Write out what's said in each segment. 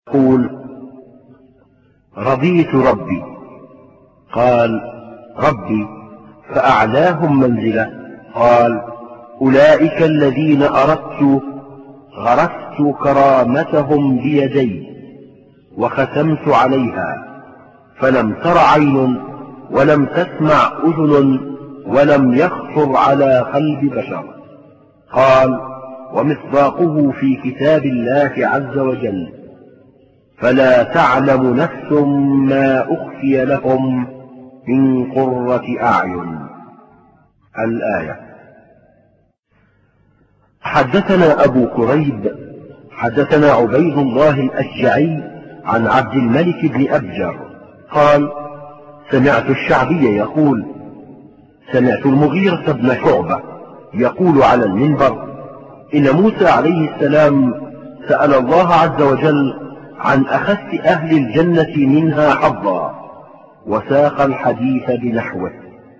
يقول: رضيت ربي. قال: ربي فأعلاهم منزلة. قال: أولئك الذين غرست كرامتهم بيدي وختمت عليها، فلم تر عين ولم تسمع أذن ولم يخطر على قلب بشر. قال: ومصداقه في كتاب الله عز وجل: فلا تعلم نفس ما أخفي لهم من قرة أعين. الآية. حدثنا أبو كريب حدثنا عبيد الله الأشجعي عن عبد الملك بن أبجر قال: سمعت الشعبي يقول: سمعت المغيرة بن شعبة يقول على المنبر: إن موسى عليه السلام سأل الله عز وجل عن أخس أهل الجنة منها حظا، وساق الحديث بنحوه.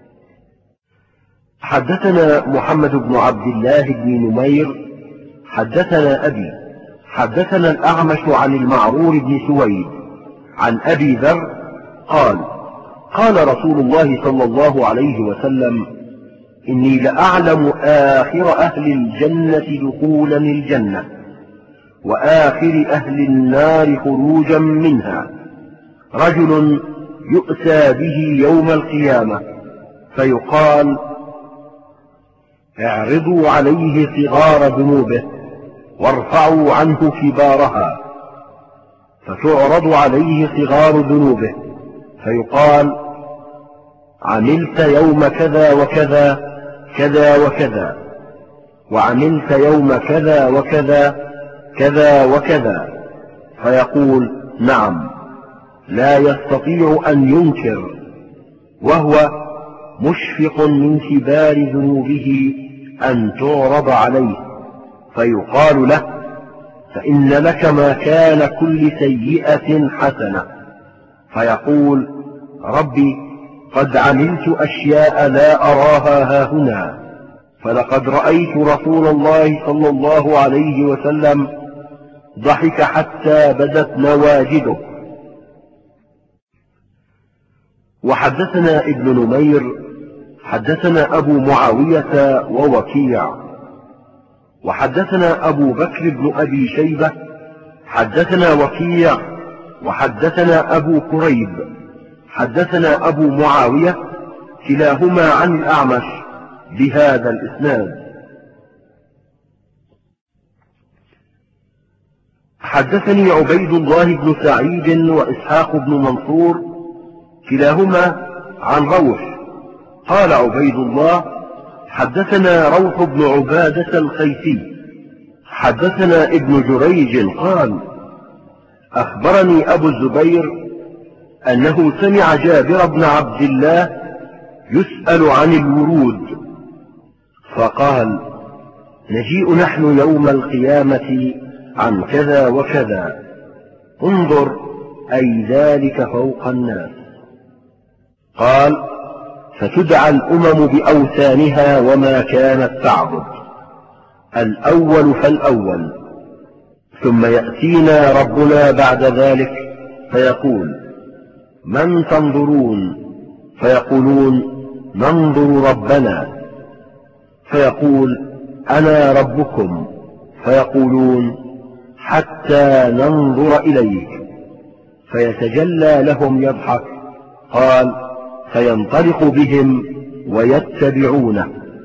حدثنا محمد بن عبد الله بن نمير حدثنا أبي حدثنا الأعمش عن المعرور بن سويد عن أبي ذر قال: قال رسول الله صلى الله عليه وسلم: إني لأعلم آخر أهل الجنة دخولا الجنة وآخر أهل النار خروجا منها، رجل يؤتى به يوم القيامة فيقال: اعرضوا عليه صغار ذنوبه وارفعوا عنه كبارها، فتعرض عليه صغار ذنوبه فيقال: عملت يوم كذا وكذا كذا وكذا، وعملت يوم كذا وكذا كذا وكذا، فيقول: نعم، لا يستطيع أن ينكر، وهو مشفق من كبار ذنوبه أن تعرض عليه، فيقال له: فإن لك مكان كل سيئة حسنة، فيقول: ربي قد عملت أشياء لا أراها هاهنا، فلقد رأيت رسول الله صلى الله عليه وسلم ضحك حتى بدت نواجذه. وحدثنا ابن نمير حدثنا أبو معاوية ووكيع وحدثنا أبو بكر بن أبي شيبة حدثنا وكيع وحدثنا أبو كريب حدثنا أبو معاوية كلاهما عن الأعمش بهذا الإسناد. حدثني عبيد الله بن سعيد وإسحاق بن منصور كلاهما عن روح. قال عبيد الله: حدثنا روح بن عبادة الخيسي حدثنا ابن جريج قال: أخبرني أبو الزبير أنه سمع جابر بن عبد الله يسأل عن الورود، فقال: نجيء نحن يوم القيامة عن كذا وكذا، انظر أي ذلك فوق الناس. قال: فتدعى الأمم بأوثانها وما كانت تعبد، الأول فالأول، ثم يأتينا ربنا بعد ذلك فيقول: من تنظرون؟ فيقولون: ننظر ربنا. فيقول: أنا ربكم. فيقولون: حتى ننظر إليك. فيتجلى لهم يضحك. قال: فينطلق بهم ويتبعونه،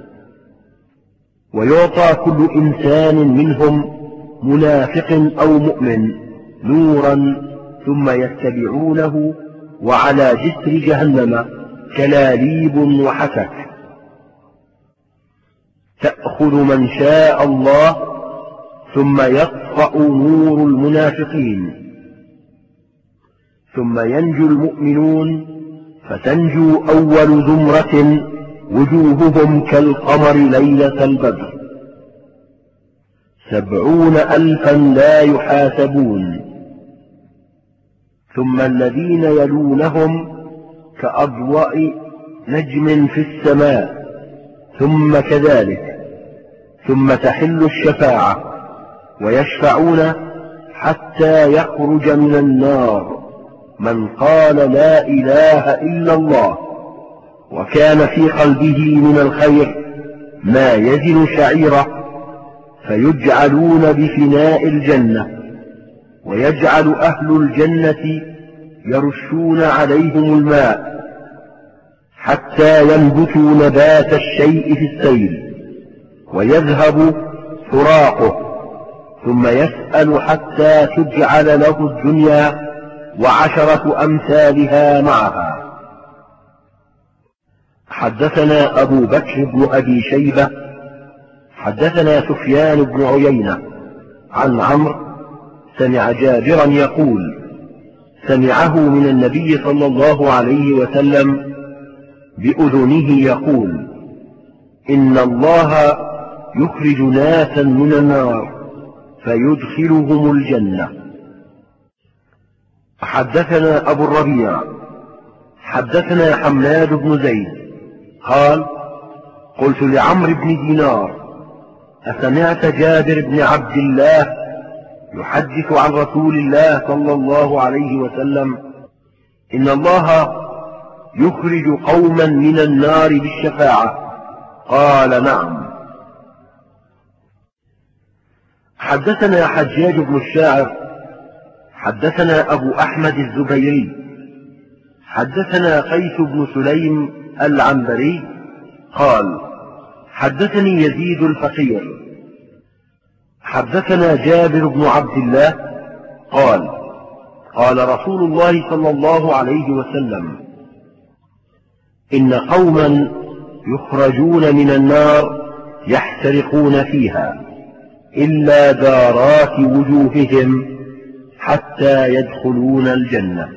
ويعطى كل إنسان منهم منافق أو مؤمن نورا، ثم يتبعونه، وعلى جسر جهنم كلاليب وحسك، تأخذ من شاء الله، ثم يطفأ نور المنافقين، ثم ينجو المؤمنون، فتنجو أول زمرة وجوههم كالقمر ليلة البدر، 70,000 لا يحاسبون، ثم الذين يلونهم كأضواء نجم في السماء، ثم كذلك، ثم تحل الشفاعة ويشفعون حتى يخرج من النار من قال لا إله إلا الله وكان في قلبه من الخير ما يزن شعيرة، فيجعلون بفناء الجنة، ويجعل أهل الجنة يرشون عليهم الماء حتى ينبتوا نبات الشيء في السيل ويذهب فراقه، ثم يسأل حتى تجعل له الدنيا وعشرة أمثالها معها. حدثنا أبو بكر بن أبي شيبة حدثنا سفيان بن عيينة عن عمرو سمع جابرا يقول سمعه من النبي صلى الله عليه وسلم بأذنه يقول إن الله يخرج ناسا من النار فيدخلهم الجنة. حدثنا أبو الربيع حدثنا حماد بن زيد قال قلت لعمرو بن دينار أسمعت جابر بن عبد الله يحدث عن رسول الله صلى الله عليه وسلم إن الله يخرج قوما من النار بالشفاعة؟ قال نعم. حدثنا حجاج بن الشاعر حدثنا أبو أحمد الزبيري حدثنا قيس بن سليم العنبري قال حدثني يزيد الفقير حدثنا جابر بن عبد الله قال قال رسول الله صلى الله عليه وسلم إن قوما يخرجون من النار يحترقون فيها إلا دارات وجوههم حتى يدخلون الجنة.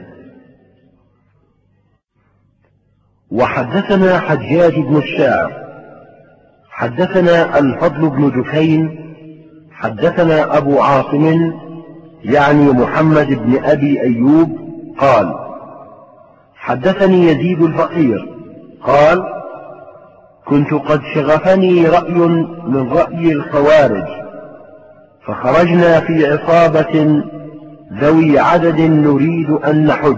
وحدثنا حجاج بن الشاعر حدثنا الفضل بن دكين حدثنا أبو عاصم يعني محمد بن أبي أيوب قال حدثني يزيد الفقير قال كنت قد شغفني رأي من رأي الخوارج، فخرجنا في عصابة ذوي عدد نريد أن نحج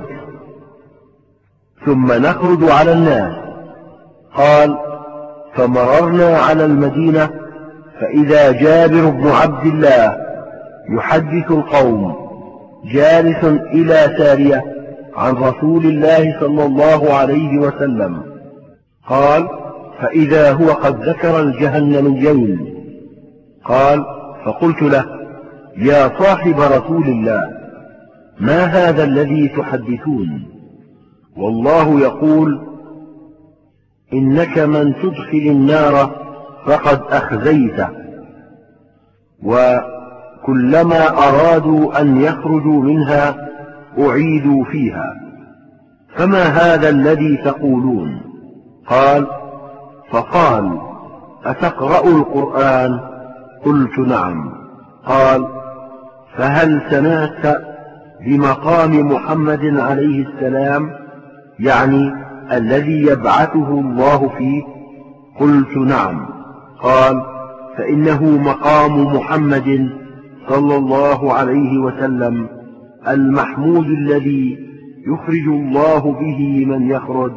ثم نخرج على الناس. قال فمررنا على المدينة فإذا جابر بن عبد الله يحدث القوم جالس إلى سارية عن رسول الله صلى الله عليه وسلم. قال فإذا هو قد ذكر الجهنميين. قال فقلت له يا صاحب رسول الله ما هذا الذي تحدثون؟ والله يقول إنك من تدخل النار فقد أخزيته، وكلما أرادوا أن يخرجوا منها أعيدوا فيها، فما هذا الذي تقولون؟ قال فقال أتقرأ القرآن؟ قلت نعم. قال فهل سمعت بمقام محمد عليه السلام يعني الذي يبعثه الله فيه؟ قلت نعم. قال فإنه مقام محمد صلى الله عليه وسلم المحمود الذي يخرج الله به من يخرج.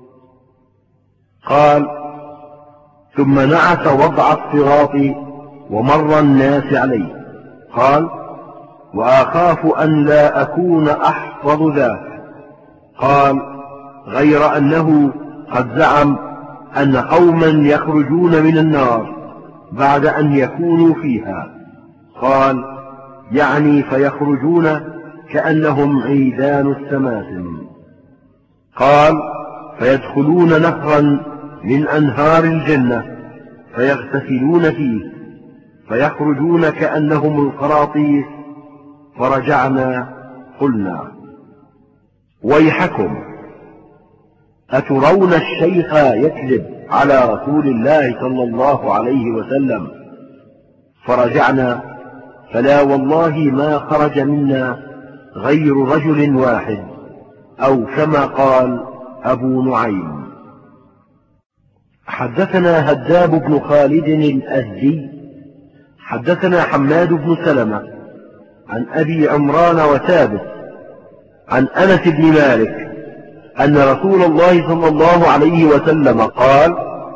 قال ثم نعت وضع الصراط ومر الناس عليه. قال وأخاف أن لا أكون أحفظ ذاك. قال غير أنه قد زعم أن قوما يخرجون من النار بعد أن يكونوا فيها. قال يعني فيخرجون كأنهم عيدان السماسم. قال فيدخلون نهرا من أنهار الجنة فيغتسلون فيه فيخرجون كأنهم القراطيس. فرجعنا قلنا ويحكم أترون الشيخ يكذب على رسول الله صلى الله عليه وسلم؟ فرجعنا فلا والله ما خرج منا غير رجل واحد أو كما قال أبو نعيم. حدثنا هداب بن خالد الأزدي حدثنا حماد بن سلمة عن أبي عمران وثابت عن أنس بن مالك أن رسول الله صلى الله عليه وسلم قال: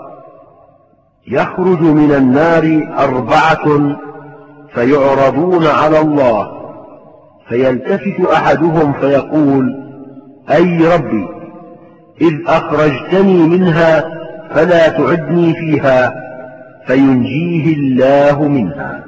يخرج من النار 4 فيعرضون على الله، فيلتفت أحدهم فيقول: أي ربي، إذ أخرجتني منها فلا تعدني فيها، فينجيه الله منها.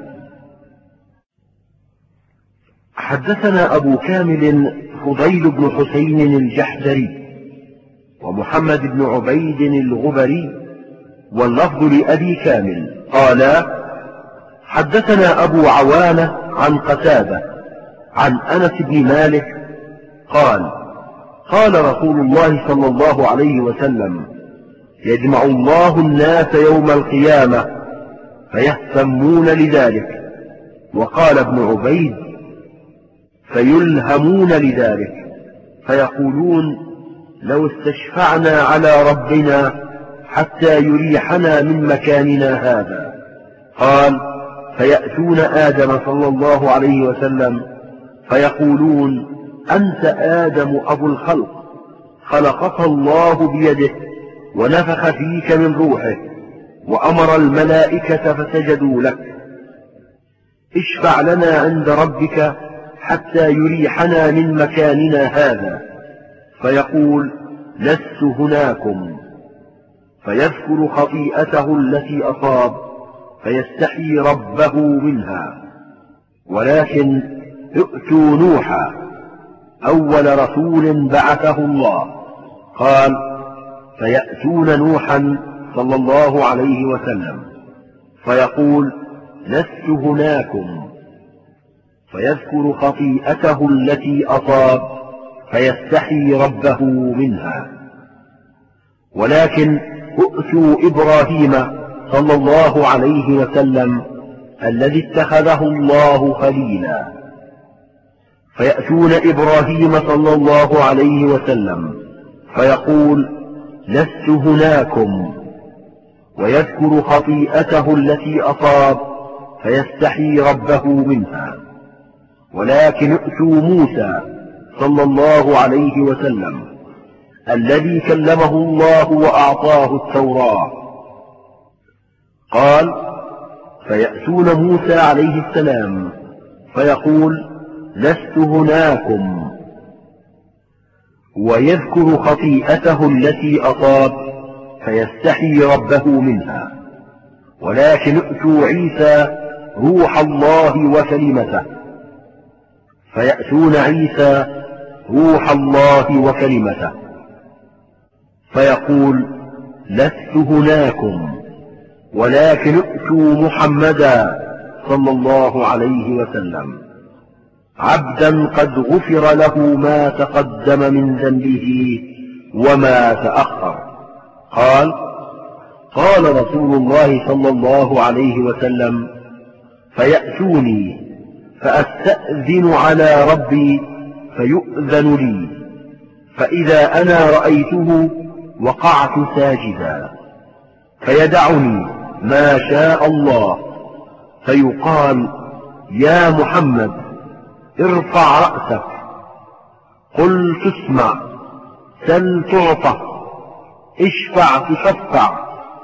حدثنا أبو كامل فضيل بن حسين الجحدري ومحمد بن عبيد الغبري، واللفظ لأبي كامل قال: حدثنا أبو عوانة عن قتادة عن أنس بن مالك قال: قال رسول الله صلى الله عليه وسلم: يجمع الله الناس يوم القيامة فيهتمون لذلك. وقال ابن عبيد: فيلهمون لذلك، فيقولون: لو استشفعنا على ربنا حتى يريحنا من مكاننا هذا. قال: فيأتون آدم صلى الله عليه وسلم فيقولون: أنت آدم أبو الخلق، خلقك الله بيده ونفخ فيك من روحه وأمر الملائكة فسجدوا لك، اشفع لنا عند ربك حتى يريحنا من مكاننا هذا. فيقول: لست هناكم، فيذكر خطيئته التي أصاب فيستحيي ربه منها. ولكن ائتوا نوحا أول رسول بعثه الله. قال: فيأتون نوحا صلى الله عليه وسلم فيقول: لست هناكم، فيذكر خطيئته التي أصاب فيستحيي ربه منها. ولكن ائتوا إبراهيم صلى الله عليه وسلم الذي اتخذه الله خليلا، فيأتون إبراهيم صلى الله عليه وسلم فيقول: لست هناكم، ويذكر خطيئته التي أصاب فيستحيي ربه منها. ولكن ائتوا موسى صلى الله عليه وسلم الذي كلمه الله وأعطاه التوراة. قال: فيأتون موسى عليه السلام فيقول: لست هناكم، ويذكر خطيئته التي أصاب فيستحيي ربه منها. ولكن ائتوا عيسى روح الله وكلمته، فيأتون عيسى روح الله وكلمته فيقول: لست هناكم، ولكن ائتوا محمدا صلى الله عليه وسلم عبدا قد غفر له ما تقدم من ذنبه وما تأخر. قال: قال رسول الله صلى الله عليه وسلم: فيأتوني فأستأذن على ربي فيؤذن لي، فإذا أنا رأيته وقعت ساجدا، فيدعني ما شاء الله، فيقال: يا محمد ارفع رأسك، قل تسمع، سل تعطى، اشفع تشفع.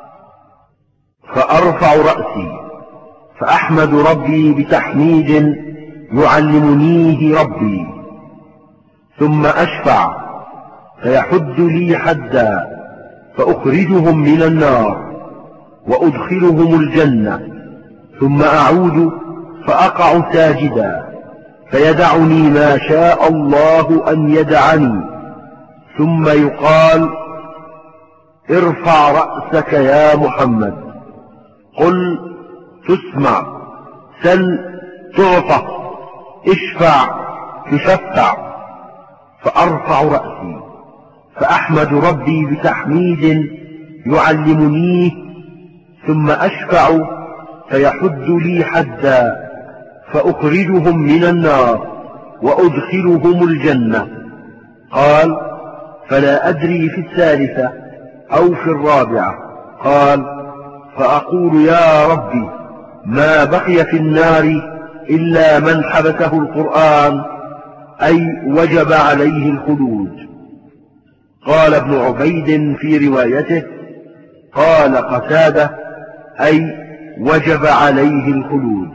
فأرفع رأسي فأحمد ربي بتحميد يعلمنيه ربي، ثم أشفع فيحد لي حدا فأخرجهم من النار وأدخلهم الجنة، ثم أعود فأقع ساجدا فيدعني ما شاء الله أن يدعني، ثم يقال: ارفع رأسك يا محمد، قل تسمع، سل تعطى، اشفع تشفع. فأرفع رأسي فأحمد ربي بتحميد يعلمنيه، ثم أشفع فيحد لي حدا فأخرجهم من النار وأدخلهم الجنة. قال: فلا أدري في الثالثة أو في الرابعة. قال: فأقول: يا ربي، ما بقي في النار إلا من حبسه القرآن أي وجب عليه الخلود. قال ابن عبيد في روايته قال قتادة أي وجب عليه الخلود.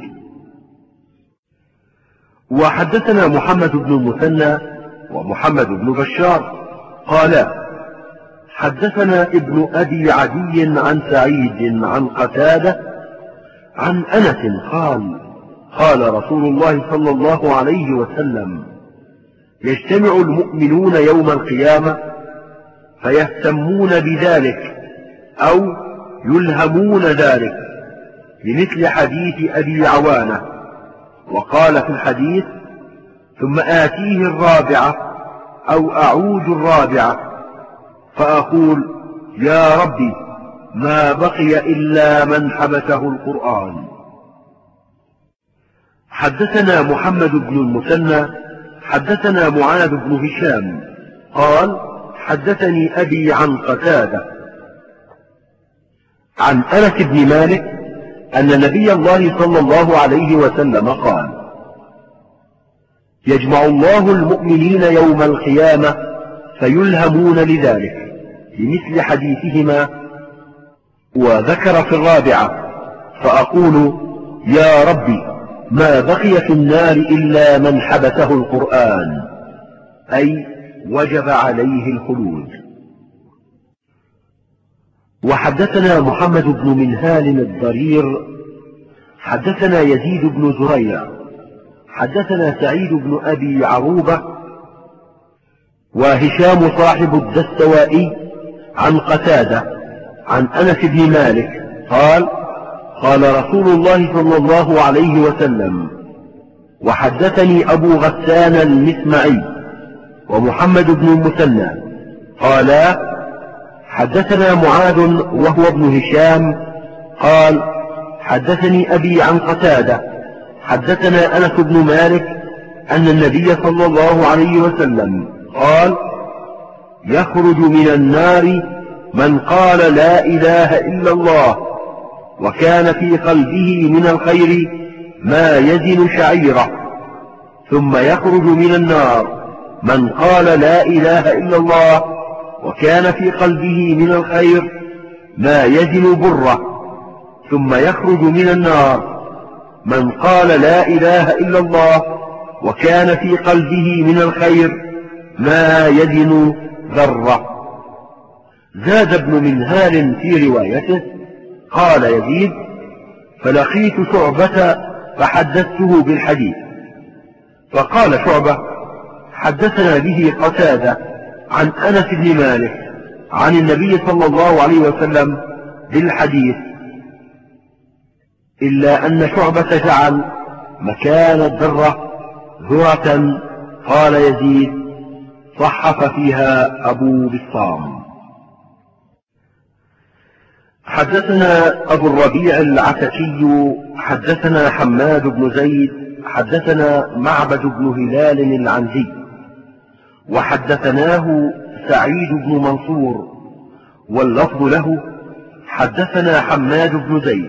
وحدثنا محمد بن المثنى ومحمد بن بشار قالا حدثنا ابن أبي عدي عن سعيد عن قتادة عن أنس قال قال رسول الله صلى الله عليه وسلم يجتمع المؤمنون يوم القيامة فيهتمون بذلك أو يلهمون ذلك بمثل حديث أبي عوانة. وقال في الحديث ثم آتيه الرابعة أو أعود الرابعة فأقول يا ربي ما بقي إلا من حبسه القرآن. حدثنا محمد بن المثنى حدثنا معاذ بن هشام قال حدثني أبي عن قتادة عن أنس بن مالك أن نبي الله صلى الله عليه وسلم قال يجمع الله المؤمنين يوم القيامة فيلهمون لذلك بمثل حديثهما. وذكر في الرابعة فأقول يا ربي ما بقي في النار إلا من حبسه القرآن أي وجب عليه الخلود. وحدثنا محمد بن منهال الضرير حدثنا يزيد بن زريع حدثنا سعيد بن أبي عروبة وهشام صاحب الدستوائي عن قتادة عن أنس بن مالك قال قال رسول الله صلى الله عليه وسلم وحدثني أبو غسان المسمعي ومحمد بن المثنى قالا حدثنا معاذ وهو ابن هشام قال حدثني أبي عن قتادة حدثنا أنس بن مالك أن النبي صلى الله عليه وسلم قال يخرج من النار من قال لا إله إلا الله وكان في قلبه من الخير ما يزن شعيرة ثم يخرج من النار من قال لا إله إلا الله وكان في قلبه من الخير ما يزن بره ثم يخرج من النار من قال لا إله إلا الله وكان في قلبه من الخير ما يزن ذرة. زاد ابن منهال في روايته قال يزيد فلقيت شعبة فحدثته بالحديث فقال شعبة حدثنا به قتادة عن أنس بن مالك عن النبي صلى الله عليه وسلم بالحديث إلا أن شعبة جعل مكان الذرة ذرة. قال يزيد صحف فيها أبو بسطام. حدثنا أبو الربيع العتكي حدثنا حماد بن زيد حدثنا معبد بن هلال العنزي وحدثناه سعيد بن منصور واللفظ له حدثنا حماد بن زيد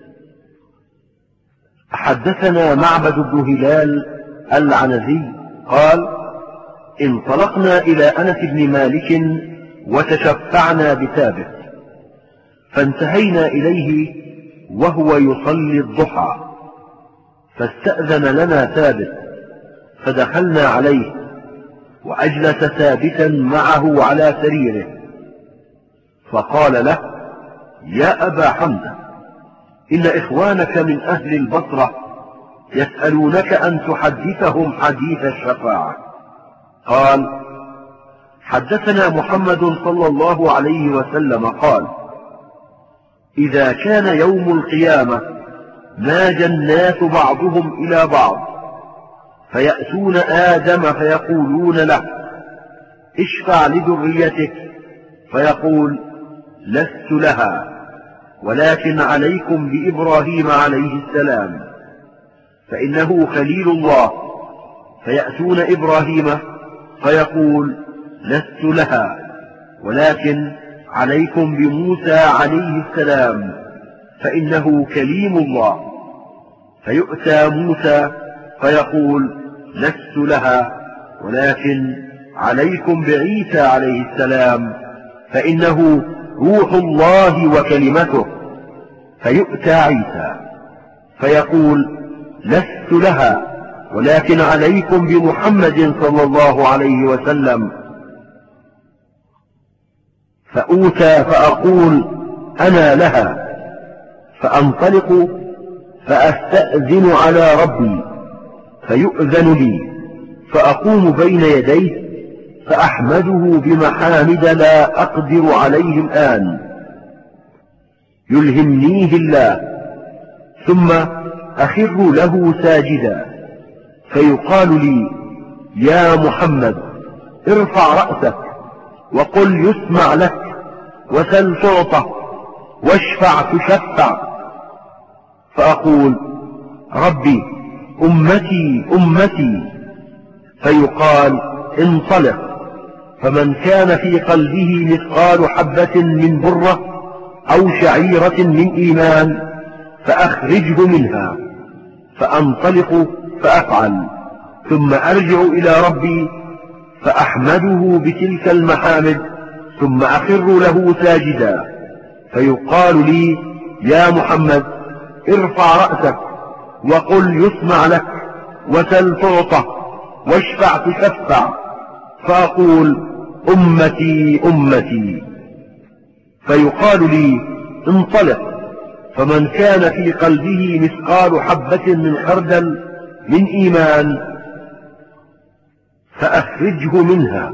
حدثنا معبد بن هلال العنزي قال انطلقنا إلى أنس بن مالك وتشفعنا بثابت فانتهينا إليه وهو يصلي الضحى فاستأذن لنا ثابت فدخلنا عليه وأجلس ثابتا معه على سريره فقال له يا أبا حمزة إن إخوانك من أهل البصرة يسألونك أن تحدثهم حديث الشفاعة. قال حدثنا محمد صلى الله عليه وسلم قال إذا كان يوم القيامة ناجى الناس بعضهم إلى بعض فيأتون آدم فيقولون له اشفع لذريتك فيقول لست لها ولكن عليكم بإبراهيم عليه السلام فإنه خليل الله فيأتون إبراهيم فيقول لست لها ولكن عليكم بموسى عليه السلام فإنه كليم الله فيؤتى موسى فيقول لست لها، ولكن عليكم بعيسى عليه السلام فإنه روح الله وكلمته. فيؤتى عيسى فيقول لست لها، ولكن عليكم بمحمد صلى الله عليه وسلم. فأوتى فأقول أنا لها، فأنطلق فأستأذن على ربي فيؤذن لي، فأقوم بين يديه فأحمده بمحامد لا أقدر عليه الآن يلهمنيه الله، ثم أخر له ساجدا، فيقال لي يا محمد ارفع رأسك وقل يسمع لك، وسل تعطى، واشفع تشفع. فأقول ربي أمتي أمتي، فيقال انطلق، فمن كان في قلبه مثقال حبة من برة أو شعيرة من إيمان فأخرجه منها. فأنطلق فأفعل، ثم أرجع إلى ربي فأحمده بتلك المحامد، ثم أخر له ساجدا، فيقال لي يا محمد ارفع رأسك وقل يسمع لك، وسل تعطى، واشفع تشفع. فأقول أمتي أمتي، فيقال لي انطلق، فمن كان في قلبه مثقال حبة من خردل من إيمان فأخرجه منها.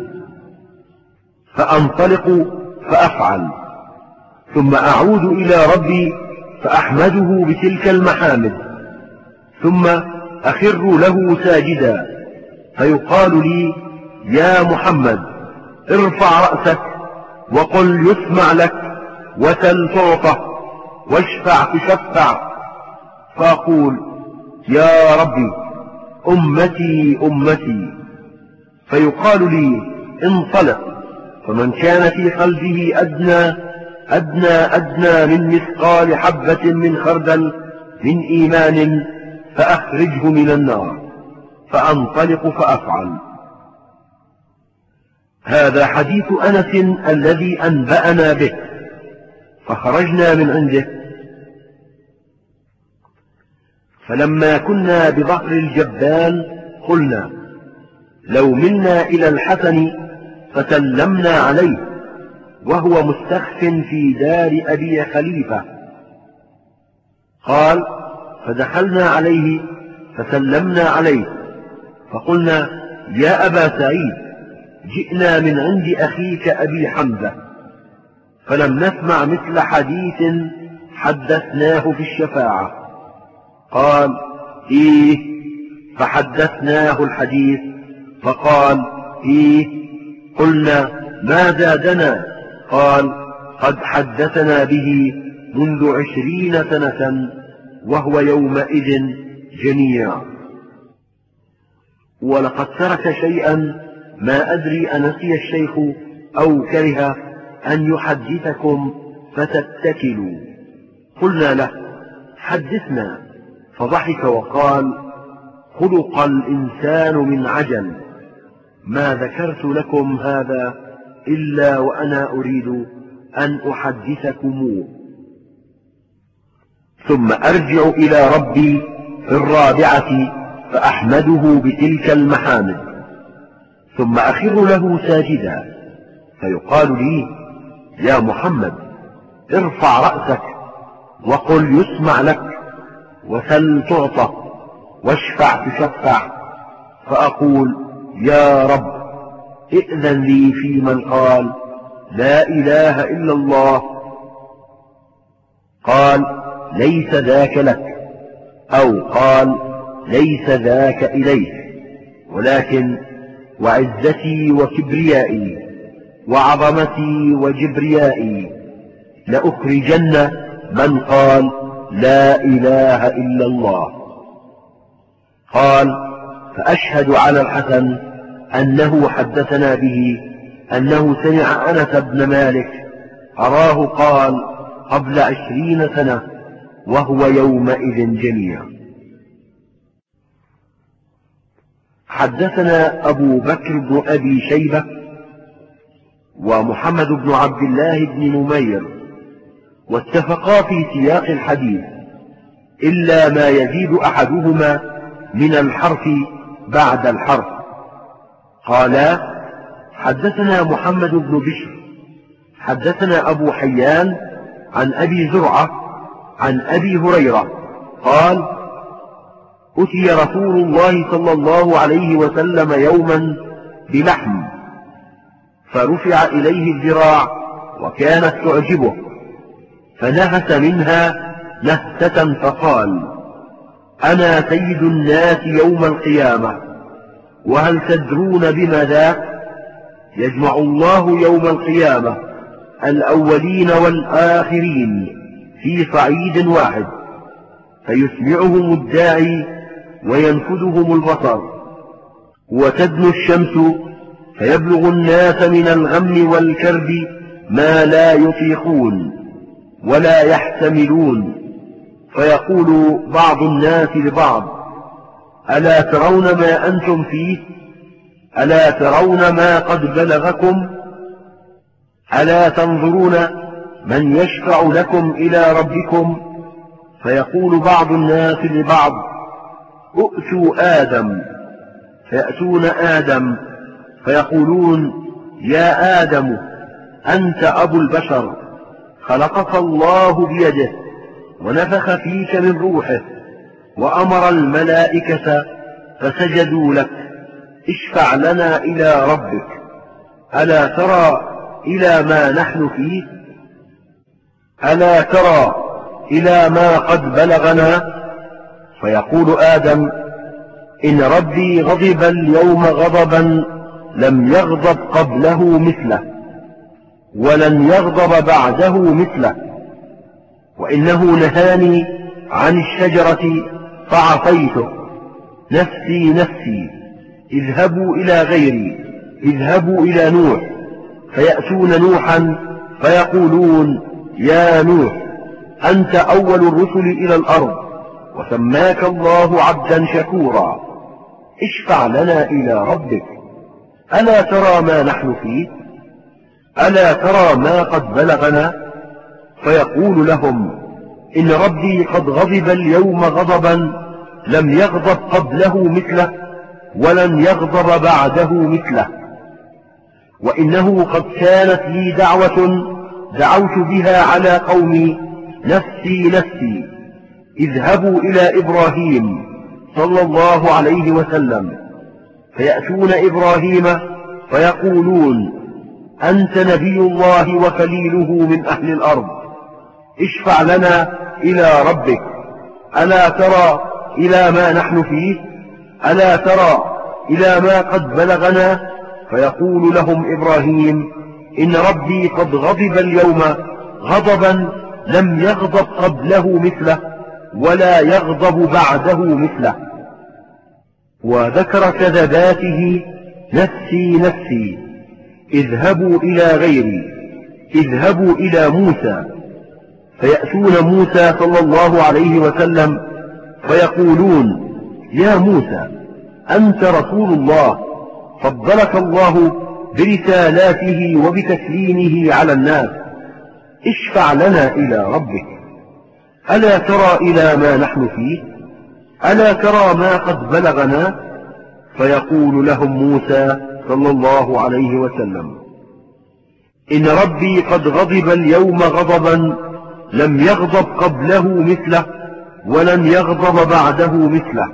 فأنطلق فأفعل، ثم أعود إلى ربي فأحمده بتلك المحامد، ثم أخر له ساجدا، فيقال لي يا محمد ارفع رأسك وقل يسمع لك، وسل تعطى، واشفع تشفع. فأقول يا ربي أمتي أمتي، فيقال لي انطلق، فمن كان في قلبه أدنى من مثقال حبة من خردل من إيمان فأخرجه من النار. فأنطلق فأفعل. هذا حديث أنس الذي أنبأنا به. فخرجنا من عنده، فلما كنا بظهر الجبال قلنا لو ملنا إلى الحسن فسلمنا عليه وهو مستخف في دار أبي خليفة. قال فدخلنا عليه فسلمنا عليه، فقلنا يا أبا سعيد جئنا من عند أخيك أبي حمزة، فلم نسمع مثل حديث حدثناه في الشفاعة. قال إيه، فحدثناه الحديث، فقال إيه. قلنا ما زادنا؟ قال قد حدثنا به منذ 20 سنة وهو يومئذ جميع. ولقد ترك شيئا ما أدري أنسي الشيخ أو كره أن يحدثكم فتتكلوا. قلنا له حدثنا، فضحك وقال خلق الإنسان من عجل، ما ذكرت لكم هذا إلا وأنا أريد أن أحدثكموه. ثم أرجع إلى ربي في الرابعة فأحمده بتلك المحامد، ثم أخر له ساجدا، فيقال لي يا محمد ارفع رأسك وقل يسمع لك، وسل تعطى، واشفع تشفع. فأقول يا رب ائذن لي في من قال لا إله إلا الله. قال ليس ذاك لك، أو قال ليس ذاك إليك، ولكن وعزتي وكبريائي وعظمتي وجبريائي لأخرجن من قال لا إله إلا الله. قال فأشهد على الحسن أنه حدثنا به أنه سمع أنس بن مالك أراه قال قبل 20 سنة وهو يومئذ جميع. حدثنا أبو بكر بن أبي شيبة ومحمد بن عبد الله بن نمير، واتفقا في سياق الحديث إلا ما يزيد أحدهما من الحرف بعد الحرف. قالا: حدثنا محمد بن بشر حدثنا أبو حيان عن أبي زرعة عن أبي هريرة قال: أتي رسول الله صلى الله عليه وسلم يوما بلحم، فرفع إليه الذراع وكانت تعجبه، فنهس منها نهسة فقال: أنا سيد الناس يوم القيامة، وهل تدرون بما ذاك؟ يجمع الله يوم القيامة الأولين والآخرين في صعيد واحد، فيسمعهم الداعي وينفذهم البصر، وتدنو الشمس فيبلغ الناس من الغم والكرب ما لا يطيقون ولا يحتملون، فيقول بعض الناس لبعض: ألا ترون ما أنتم فيه؟ ألا ترون ما قد بلغكم؟ ألا تنظرون من يشفع لكم إلى ربكم؟ فيقول بعض الناس لبعض: ائتوا آدم، فيأتون آدم فيقولون: يا آدم، أنت أبو البشر، خلقك الله بيده ونفخ فيك من روحه وأمر الملائكة فسجدوا لك، اشفع لنا إلى ربك، ألا ترى إلى ما نحن فيه؟ ألا ترى إلى ما قد بلغنا؟ فيقول آدم: إن ربي غضب اليوم غضبا لم يغضب قبله مثله ولن يغضب بعده مثله، وإنه نهاني عن الشجرة فعصيته، نفسي نفسي، اذهبوا إلى غيري، اذهبوا إلى نوح. فيأتون نوحا فيقولون: يا نوح، أنت أول الرسل إلى الأرض، وسماك الله عبدا شكورا، اشفع لنا إلى ربك، ألا ترى ما نحن فيه؟ ألا ترى ما قد بلغنا؟ فيقول لهم: إن ربي قد غضب اليوم غضبا لم يغضب قبله مثله ولن يغضب بعده مثله، وإنه قد كانت لي دعوة دعوت بها على قومي، نفسي نفسي، اذهبوا إلى إبراهيم صلى الله عليه وسلم. فيأتون إبراهيم فيقولون: أنت نبي الله وخليله من أهل الأرض، اشفع لنا إلى ربك، ألا ترى إلى ما نحن فيه؟ ألا ترى إلى ما قد بلغنا؟ فيقول لهم إبراهيم: إن ربي قد غضب اليوم غضبا لم يغضب قبله مثله ولا يغضب بعده مثله. وذكر كذباته: نفسي نفسي، اذهبوا إلى غيري، اذهبوا إلى موسى. فيأتون موسى صلى الله عليه وسلم فيقولون: يا موسى، أنت رسول الله، فضلك الله برسالاته وبتكليمه على الناس، اشفع لنا إلى ربك، ألا ترى إلى ما نحن فيه؟ ألا ترى ما قد بلغنا؟ فيقول لهم موسى صلى الله عليه وسلم: إن ربي قد غضب اليوم غضبا لم يغضب قبله مثله ولن يغضب بعده مثله،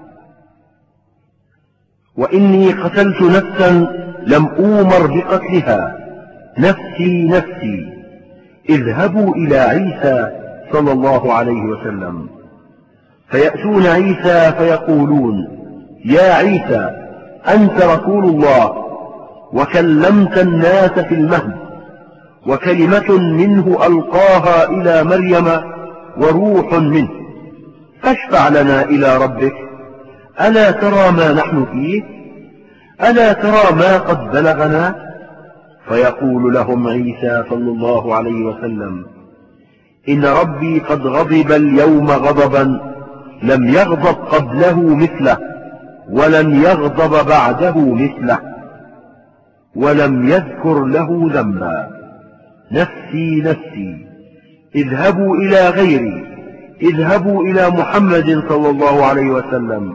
وإني قتلت نفسا لم أومر بقتلها، نفسي نفسي، اذهبوا إلى عيسى صلى الله عليه وسلم. فيأتون عيسى فيقولون: يا عيسى، أنت رسول الله، وكلمت الناس في المهد، وكلمة منه ألقاها إلى مريم وروح منه، فاشفع لنا إلى ربك، ألا ترى ما نحن فيه؟ ألا ترى ما قد بلغنا؟ فيقول لهم عيسى صلى الله عليه وسلم: إن ربي قد غضب اليوم غضبا لم يغضب قبله مثله ولم يغضب بعده مثله، ولم يذكر له ذنبا. نفسي نفسي، اذهبوا إلى غيري، اذهبوا إلى محمد صلى الله عليه وسلم،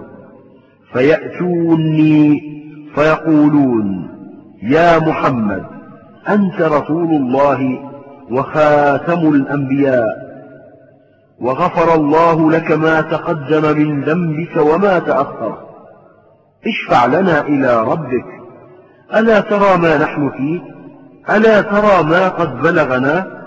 فيأتوني فيقولون: يا محمد، أنت رسول الله وخاتم الأنبياء، وغفر الله لك ما تقدم من ذنبك وما تأخر، اشفع لنا إلى ربك، ألا ترى ما نحن فيه؟ ألا ترى ما قد بلغنا؟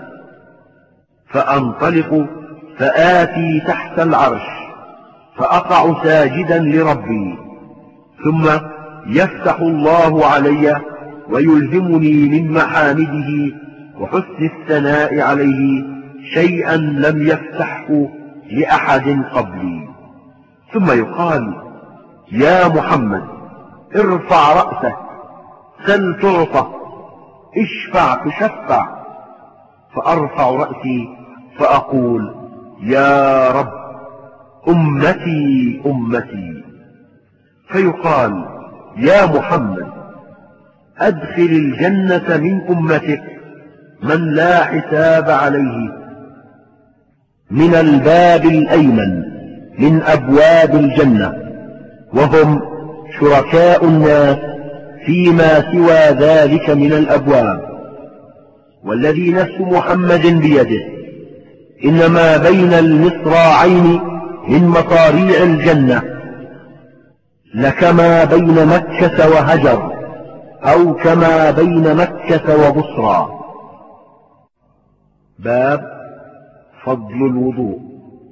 فأنطلق فآتي تحت العرش فأقع ساجدا لربي، ثم يفتح الله علي ويلهمني من محامده وحسن الثناء عليه شيئا لم يفتحه لأحد قبلي، ثم يقال: يا محمد، ارفع رأسك، سل تعطى، اشفع تشفع. فأرفع رأسي فأقول: يا رب، أمتي أمتي. فيقال: يا محمد، أدخل الجنة من أمتك من لا حساب عليه من الباب الأيمن من أبواب الجنة، وهم شركاء الناس فيما سوى ذلك من الأبواب. والذي نفس محمد بيده إنما بين المصراعين من مصاريع الجنة لكما بين مكة وهجر، أو كما بين مكة وبصرى. باب فضل الوضوء.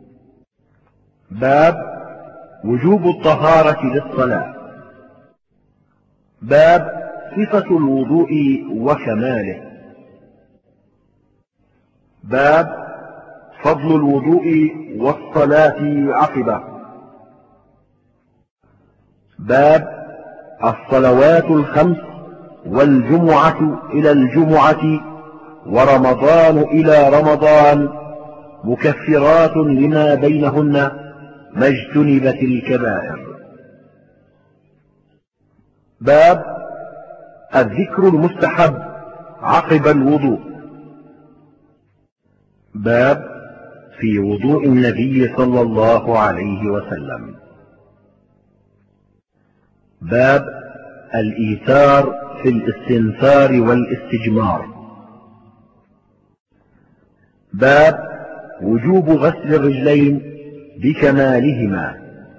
باب وجوب الطهارة للصلاة. باب صفة الوضوء وكماله. باب فضل الوضوء والصلاة عقبه. باب الصلوات الخمس والجمعة إلى الجمعة ورمضان إلى رمضان مكفرات لما بينهن ما اجتنبت الكبائر. باب الذكر المستحب عقب الوضوء. باب في وضوء النبي صلى الله عليه وسلم. باب الإيثار في الاستنثار والاستجمار. باب وجوب غسل الرجلين بكمالهما.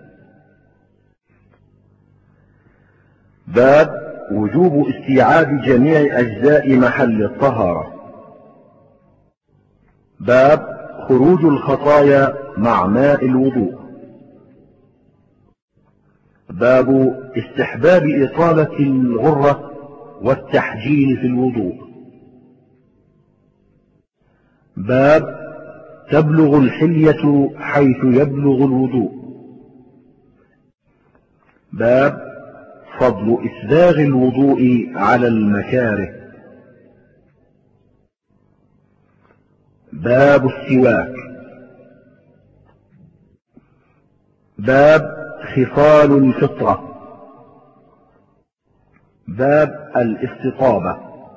باب وجوب استيعاب جميع أجزاء محل الطهارة. باب خروج الخطايا مع ماء الوضوء. باب استحباب إطالة الغرة والتحجيل في الوضوء. باب تبلغ الحلية حيث يبلغ الوضوء. باب فضل إسباغ الوضوء على المكاره. باب السواك. باب خصال الفطرة. باب الاستطابة.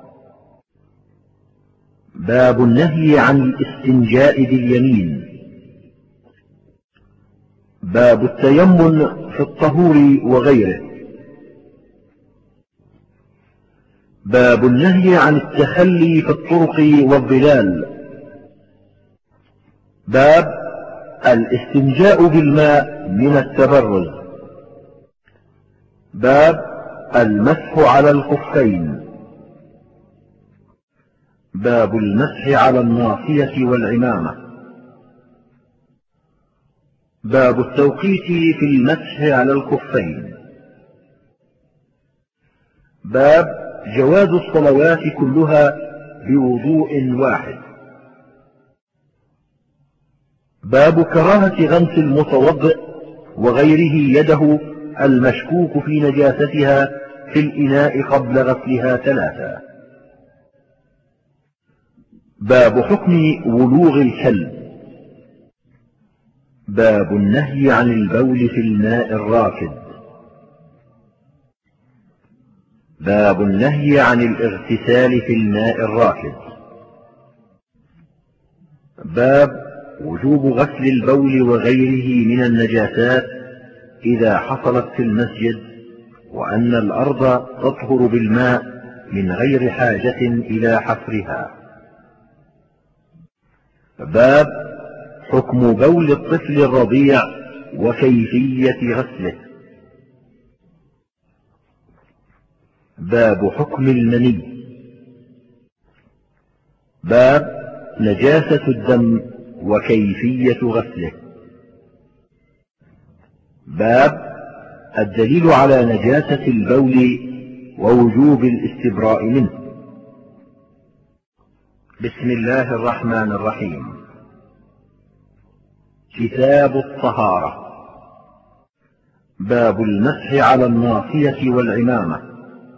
باب النهي عن الاستنجاء باليمين. باب التيمم في الطهور وغيره. باب النهي عن التخلي في الطرق والظلال. باب الاستنجاء بالماء من التبرز. باب المسح على الخفين. باب المسح على الناصية والعمامة. باب التوقيت في المسح على الخفين. باب جواز الصلوات كلها بوضوء واحد. باب كراهة غمس المتوضئ وغيره يده المشكوك في نجاستها في الإناء قبل غسلها 3. باب حكم ولوغ الكلب. باب النهي عن البول في الماء الراكد. باب النهي عن الاغتسال في الماء الراكد. باب وجوب غسل البول وغيره من النجاسات إذا حصلت في المسجد، وأن الأرض تطهر بالماء من غير حاجة إلى حفرها. باب حكم بول الطفل الرضيع وكيفية غسله. باب حكم المني. باب نجاسة الدم وكيفية غسله. باب الدليل على نجاسة البول ووجوب الاستبراء منه. بسم الله الرحمن الرحيم. كتاب الطهارة. باب المسح على الناصية والعمامة.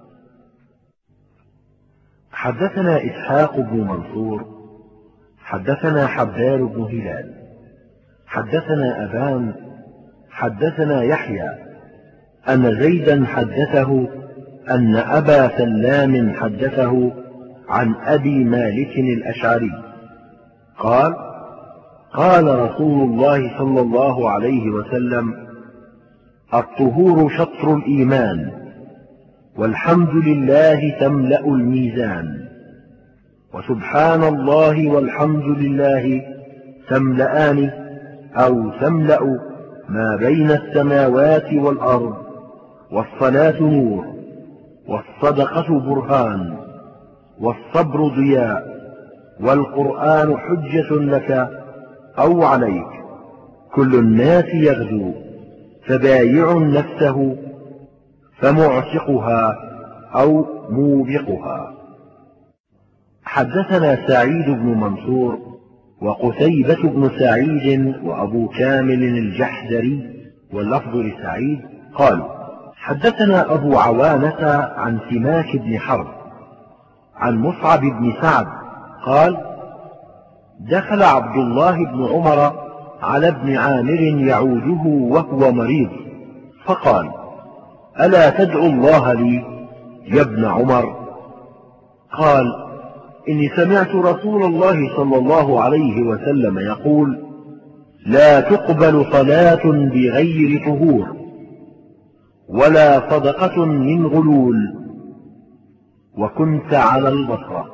حدثنا إسحاق بن منصور حدثنا حبان بن هلال حدثنا أبان حدثنا يحيى أن زيدا حدثه أن أبا سلام حدثه عن أبي مالك الأشعري قال: قال رسول الله صلى الله عليه وسلم: الطهور شطر الإيمان، والحمد لله تملأ الميزان، وسبحان الله والحمد لله تملأان أو تملأ ما بين السماوات والأرض، والصلاة نور، والصدقة برهان، والصبر ضياء، والقرآن حجة لك أو عليك، كل الناس يغدو، فبايع نفسه فمعتقها أو موبقها. حدثنا سعيد بن منصور وقتيبة بن سعيد وأبو كامل الجحدري واللفظ لسعيد قالوا: حدثنا أبو عوانة عن سماك بن حرب عن مصعب بن سعد قال: دخل عبد الله بن عمر على ابن عامر يعوده وهو مريض، فقال: ألا تدعو الله لي يا ابن عمر؟ قال: إني سمعت رسول الله صلى الله عليه وسلم يقول: لا تقبل صلاة بغير طهور، ولا صدقة من غلول، وكنت على البصرة.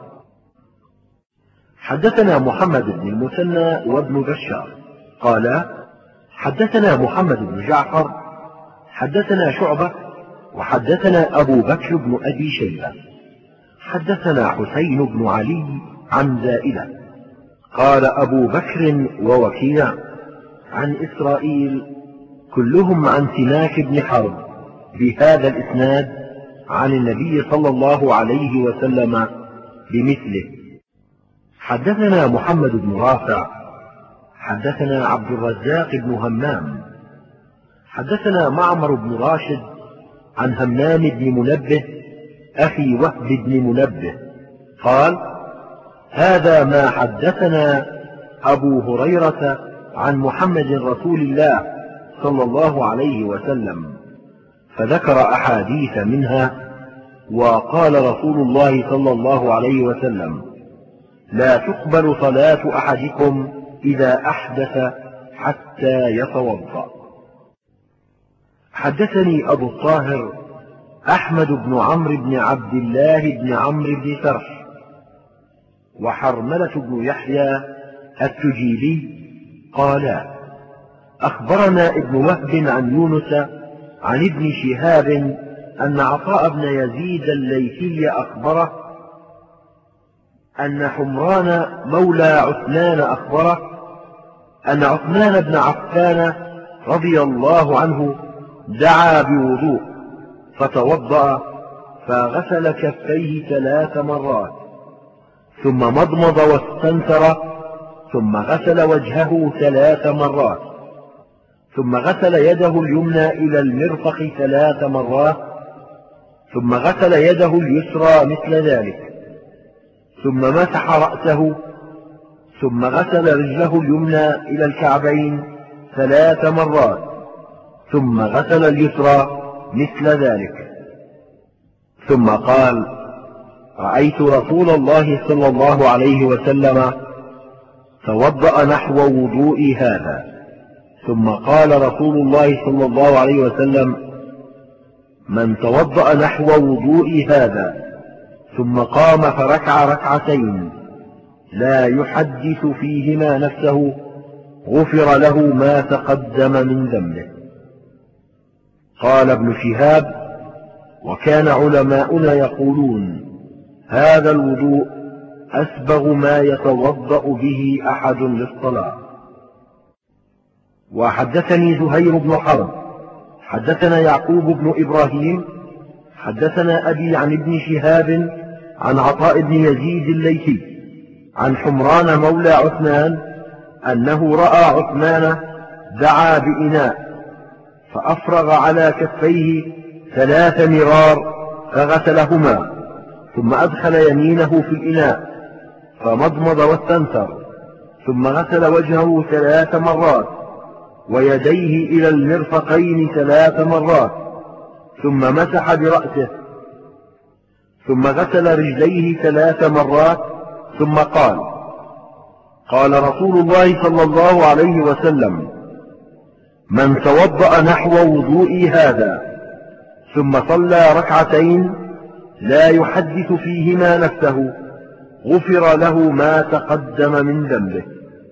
حدثنا محمد بن المثنى وابن بشار قال: حدثنا محمد بن جعفر حدثنا شعبة وحدثنا أبو بكر بن أبي شيبة حدثنا حسين بن علي عن زائدة قال أبو بكر ووكيع عن إسرائيل كلهم عن سماك بن حرب بهذا الإسناد عن النبي صلى الله عليه وسلم بمثله. حدثنا محمد بن رافع حدثنا عبد الرزاق بن همام حدثنا معمر بن راشد عن همام بن منبه أخي وهب بن منبه قال: هذا ما حدثنا أبو هريرة عن محمد رسول الله صلى الله عليه وسلم، فذكر أحاديث منها، وقال رسول الله صلى الله عليه وسلم: لا تقبل صلاة أحدكم إذا أحدث حتى يتوضأ. حدثني أبو الطاهر أحمد بن عمرو بن عبد الله بن عمرو بن سرح وحرملة بن يحيى التجيبي قالا: أخبرنا ابن وهب عن يونس عن ابن شهاب أن عطاء بن يزيد الليثي أخبره أن حمران مولى عثمان أخبره أن عثمان بن عفان رضي الله عنه دعا بوضوء فتوضأ فغسل كفيه 3 مرات، ثم مضمض واستنثر، ثم غسل وجهه 3 مرات، ثم غسل يده اليمنى إلى المرفق 3 مرات، ثم غسل يده اليسرى مثل ذلك، ثم مسح رأسه، ثم غسل رجله اليمنى إلى الكعبين 3 مرات، ثم غسل اليسرى مثل ذلك، ثم قال: رأيت رسول الله صلى الله عليه وسلم توضأ نحو وضوئي هذا. ثم قال رسول الله صلى الله عليه وسلم: من توضأ نحو وضوئي هذا ثم قام فركع ركعتين لا يحدث فيهما نفسه غفر له ما تقدم من ذنبه. قال ابن شهاب: وكان علماؤنا يقولون: هذا الوضوء أسبغ ما يتوضأ به أحد للصلاة. وحدثني زهير بن حرب حدثنا يعقوب بن إبراهيم حدثنا أبي عن ابن شهاب عن عطاء بن يزيد الليثي عن حمران مولى عثمان أنه رأى عثمان دعا بإناء فأفرغ على كفيه 3 مرار فغسلهما، ثم أدخل يمينه في الإناء فمضمض واستنثر، ثم غسل وجهه 3 مرات ويديه إلى المرفقين 3 مرات، ثم مسح برأسه، ثم غسل رجليه 3 مرات، ثم قال: قال رسول الله صلى الله عليه وسلم: من توضأ نحو وضوئي هذا ثم صلى ركعتين لا يحدث فيهما نفسه غفر له ما تقدم من ذنبه.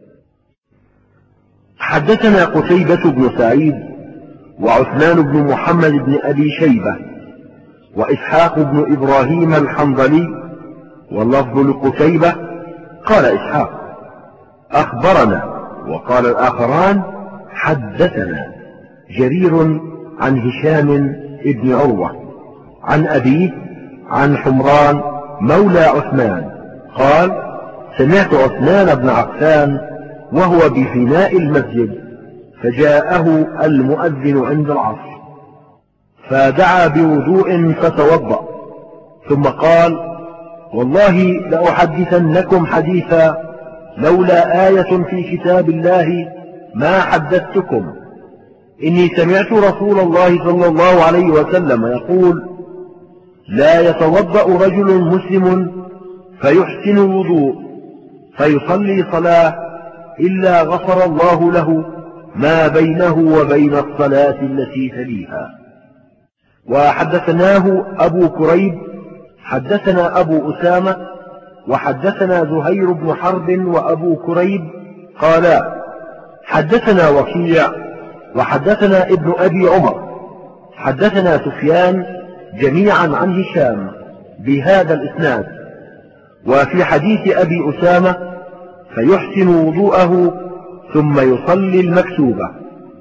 حدثنا قتيبة بن سعيد وعثمان بن محمد بن أبي شيبة وإسحاق بن إبراهيم الحنظلي، واللفظ لقتيبة. قال إسحاق: أخبرنا، وقال الآخران: حدثنا جرير عن هشام بن عروة عن أبيه عن حمران مولى عثمان قال: سمعت عثمان بن عفان وهو بفناء المسجد، فجاءه المؤذن عند العصر فدعا بوضوء فتوضأ، ثم قال: والله لأحدثنكم حديثا لولا آية في كتاب الله ما حدثتكم. إني سمعت رسول الله صلى الله عليه وسلم يقول: لا يتوضأ رجل مسلم فيحسن الوضوء فيصلي صلاة إلا غفر الله له ما بينه وبين الصلاة التي تليها. وحدثناه أبو كريب حدثنا أبو أسامة وحدثنا زهير بن حرب وأبو كريب قالا: حدثنا وكيع وحدثنا ابن أبي عمر حدثنا سفيان جميعا عن هشام بهذا الإسناد. وفي حديث أبي أسامة: فيحسن وضوءه ثم يصلي المكتوبة.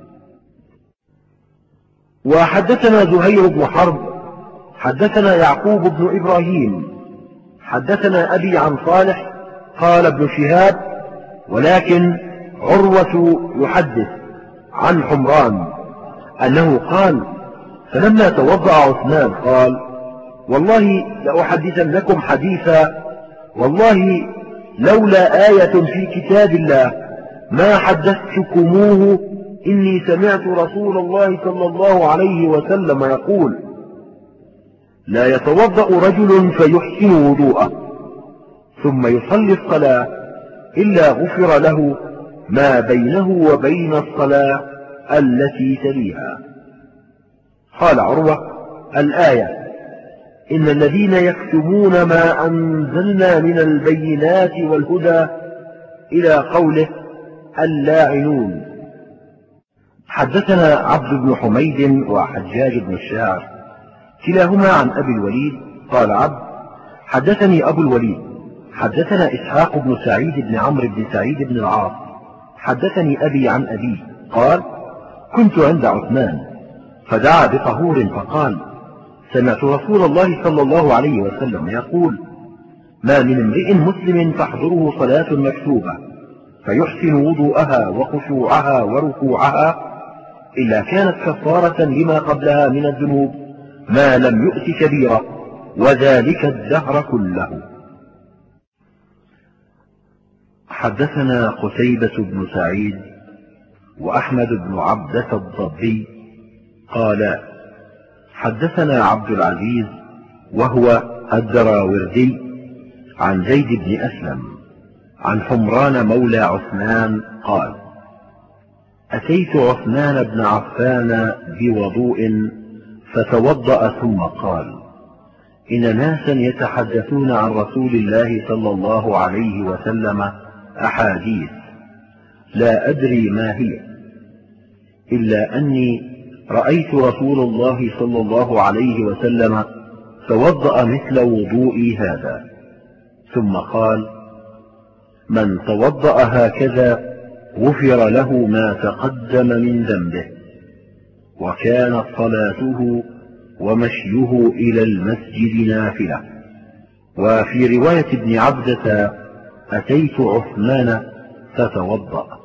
وحدثنا زهير بن حرب حدثنا يعقوب بن إبراهيم حدثنا أبي عن صالح قال ابن شهاب: ولكن عروة يحدث عن حمران أنه قال: فلما توضأ عثمان قال: والله لأحدثنكم حديثا والله لولا آية في كتاب الله ما حدثتكموه. إني سمعت رسول الله صلى الله عليه وسلم يقول: لا يتوضأ رجل فيحسن وضوءه ثم يصلي الصلاة إلا غفر له ما بينه وبين الصلاة التي تليها. قال عروة: الآية: إن الذين يكتمون ما أنزلنا من البينات والهدى إلى قوله: اللاعنون. حدثنا عبد بن حميد وحجاج بن الشاعر كلاهما عن أبي الوليد. قال عبد: حدثني أبو الوليد حدثنا إسحاق بن سعيد بن عمرو بن سعيد بن العاص حدثني أبي عن أبيه قال: كنت عند عثمان فدعا بطهور فقال: سمعت رسول الله صلى الله عليه وسلم يقول: ما من امرئ مسلم تحضره صلاة مكتوبة فيحسن وضوءها وخشوعها وركوعها إلا كانت كفارة لما قبلها من الذنوب ما لم يؤت كبيرة، وذلك الدهر كله. حدثنا قتيبة بن سعيد وأحمد بن عبدة الضبي قال: حدثنا عبد العزيز وهو الدراوردي، عن زيد بن أسلم عن حمران مولى عثمان قال: أتيت عثمان بن عفان بوضوء فتوضأ ثم قال: إن ناسا يتحدثون عن رسول الله صلى الله عليه وسلم أحاديث لا أدري ما هي، إلا أني رأيت رسول الله صلى الله عليه وسلم توضأ مثل وضوئي هذا، ثم قال: من توضأ هكذا غفر له ما تقدم من ذنبه. وكانت صلاته ومشيه إلى المسجد نافلة. وفي رواية ابن عبدة: أتيت عثمان فتوضأ.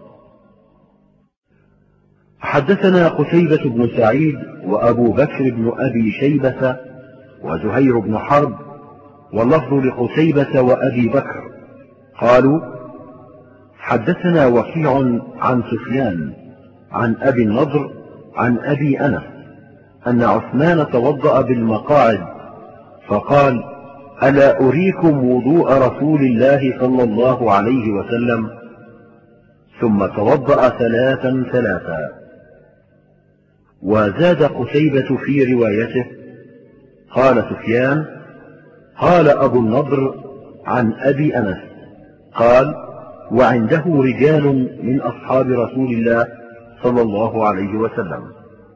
حدثنا قتيبة بن سعيد وأبو بكر بن أبي شيبة وزهير بن حرب، واللفظ لقتيبة وأبي بكر، قالوا: حدثنا وكيع عن سفيان عن أبي النضر عن أبي أنس أن عثمان توضأ بالمقاعد فقال: ألا أريكم وضوء رسول الله صلى الله عليه وسلم؟ ثم توضأ ثلاثا ثلاثا. وزاد قتيبة في روايته: قال سفيان: قال أبو النضر عن أبي أنس قال: وعنده رجال من أصحاب رسول الله صلى الله عليه وسلم.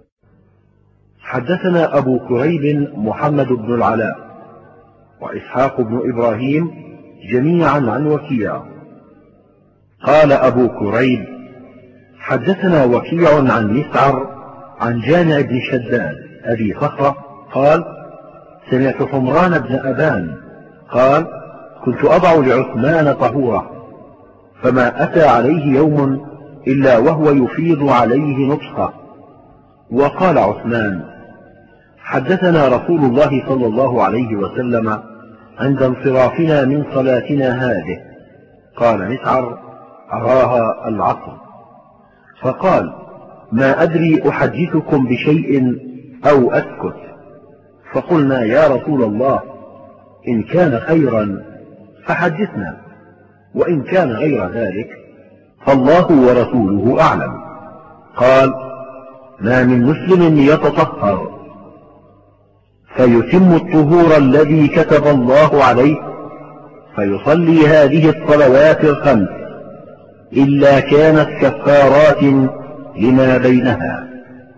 حدثنا أبو كريب محمد بن العلاء وإسحاق بن إبراهيم جميعا عن وكيع. قال أبو كريب: حدثنا وكيع عن مسعر عن جامع بن شداد أبي صخرة قال: سمعت حمران بن أبان قال: كنت أضع لعثمان طهورة، فما أتى عليه يوم إلا وهو يفيض عليه نطفة. وقال عثمان: حدثنا رسول الله صلى الله عليه وسلم عند انصرافنا من صلاتنا هذه. قال مسعر: أراها العصر. فقال: ما أدري أحدثكم بشيء أو أسكت. فقلنا: يا رسول الله، إن كان خيرا فحدثنا، وإن كان غير ذلك فالله ورسوله أعلم. قال: ما من مسلم يتطهر فيتم الطهور الذي كتب الله عليه فيصلي هذه الصلوات الخمس إلا كانت كفارات لما بينها.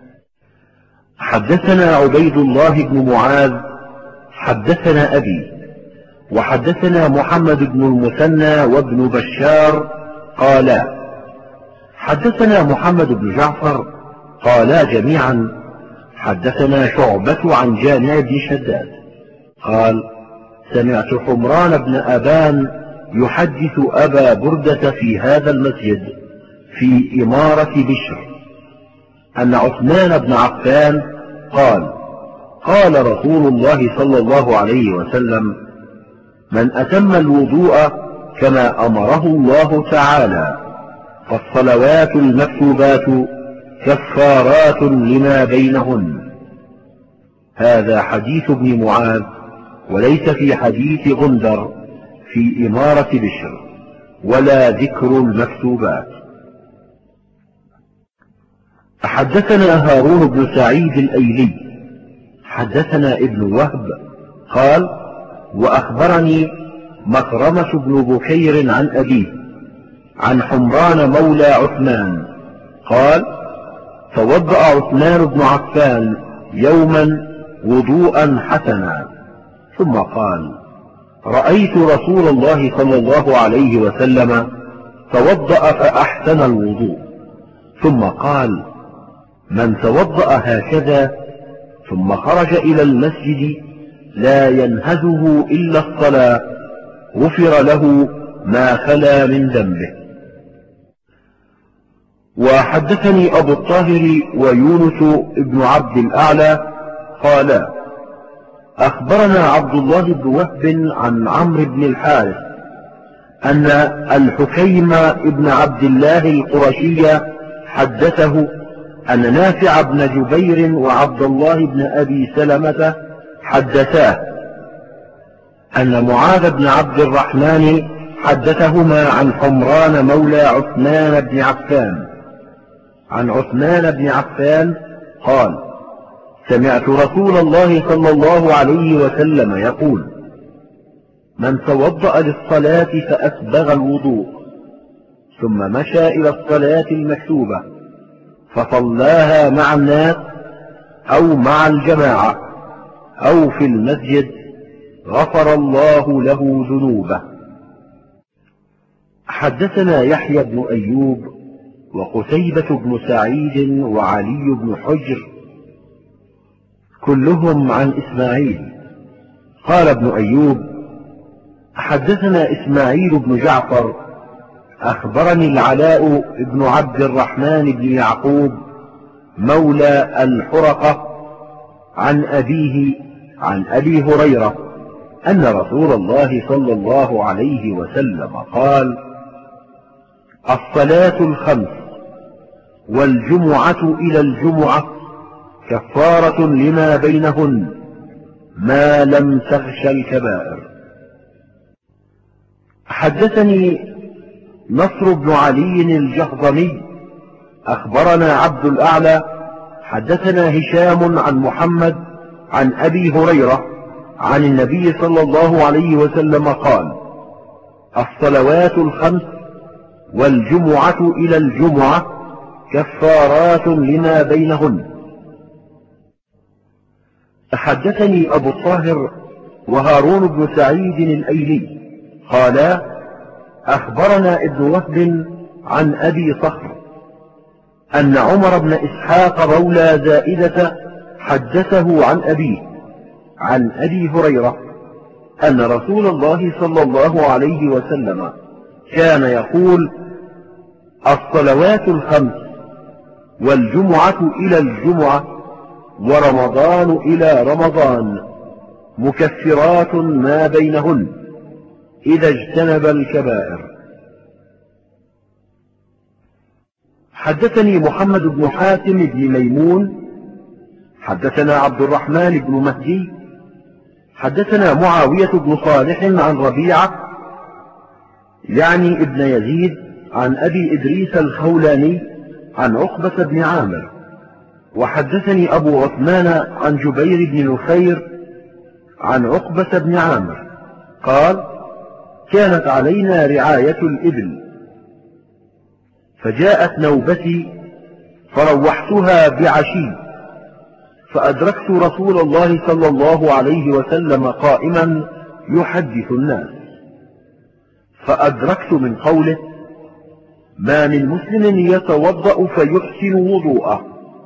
حدثنا عبيد الله بن معاذ حدثنا أبي وحدثنا محمد بن المثنى وابن بشار قالا: حدثنا محمد بن جعفر قالا جميعا: حدثنا شعبة عن جامع بن شداد قال: سمعت حمران بن أبان يحدث أبا بردة في هذا المسجد في إمارة بشر أن عثمان بن عفان قال: قال رسول الله صلى الله عليه وسلم: من أتم الوضوء كما أمره الله تعالى فالصلوات المكتوبات كفارات لما بينهن. هذا حديث ابن معاذ، وليس في حديث غندر في إمارة بشر ولا ذكر المكتوبات. حدثنا هارون بن سعيد الأيلي حدثنا ابن وهب قال: وأخبرني مكرمة بن بكير عن أبيه عن حمران مولى عثمان قال: توضأ عثمان بن عفان يوما وضوءا حسنا، ثم قال: رأيت رسول الله صلى الله عليه وسلم توضأ فأحسن الوضوء، ثم قال: من توضأ هكذا ثم خرج إلى المسجد لا ينهزه إلا الصلاة غفر له ما خلا من ذنبه. وحدثني أبو الطاهر ويونس بن عبد الأعلى قالا: أخبرنا عبد الله بن وهب عن عمرو بن الحارث أن الحكيم بن عبد الله القرشي حدثه أن نافع بن جبير وعبد الله بن أبي سلمة حدثاه أن معاذ بن عبد الرحمن حدثهما عن حمران مولى عثمان بن عفان عن عثمان بن عفان قال: سمعت رسول الله صلى الله عليه وسلم يقول: من توضأ للصلاة فأسبغ الوضوء ثم مشى إلى الصلاة المكتوبة فصلاها مع الناس أو مع الجماعة أو في المسجد غفر الله له ذنوبه. حدثنا يحيى بن أيوب وقتيبة بن سعيد وعلي بن حجر كلهم عن إسماعيل. قال ابن أيوب: حدثنا إسماعيل بن جعفر أخبرني العلاء بن عبد الرحمن بن يعقوب مولى الحرقة عن أبيه عن أبي هريرة أن رسول الله صلى الله عليه وسلم قال: الصلاة الخمس والجمعة إلى الجمعة كفارة لما بينهن ما لم تغش الكبائر. حدثني نصر بن علي الجهضمي أخبرنا عبد الأعلى حدثنا هشام عن محمد عن أبي هريرة عن النبي صلى الله عليه وسلم قال: الصلوات الخمس والجمعة إلى الجمعة كفارات لما بينهن. حدثني أبو الطاهر وهارون بن سعيد الأيلي قالا: أخبرنا ابن وهب عن أبي صخر أن عمر بن إسحاق مولى زائدة حدثه عن أبيه عن أبي هريرة أن رسول الله صلى الله عليه وسلم كان يقول: الصلوات الخمس والجمعة إلى الجمعة ورمضان إلى رمضان مكفرات ما بينهن إذا اجتنب الكبائر. حدثني محمد بن حاتم بن ميمون حدثنا عبد الرحمن بن مهدي حدثنا معاوية بن صالح عن ربيعة يعني ابن يزيد عن أبي إدريس الخولاني عن عقبة بن عامر. وحدثني أبو عثمان عن جبير بن نفير عن عقبة بن عامر قال: كانت علينا رعاية الإبل فجاءت نوبتي فروحتها بعشي فأدركت رسول الله صلى الله عليه وسلم قائما يحدث الناس، فأدركت من قوله: ما من مسلم يتوضأ فيحسن وضوءه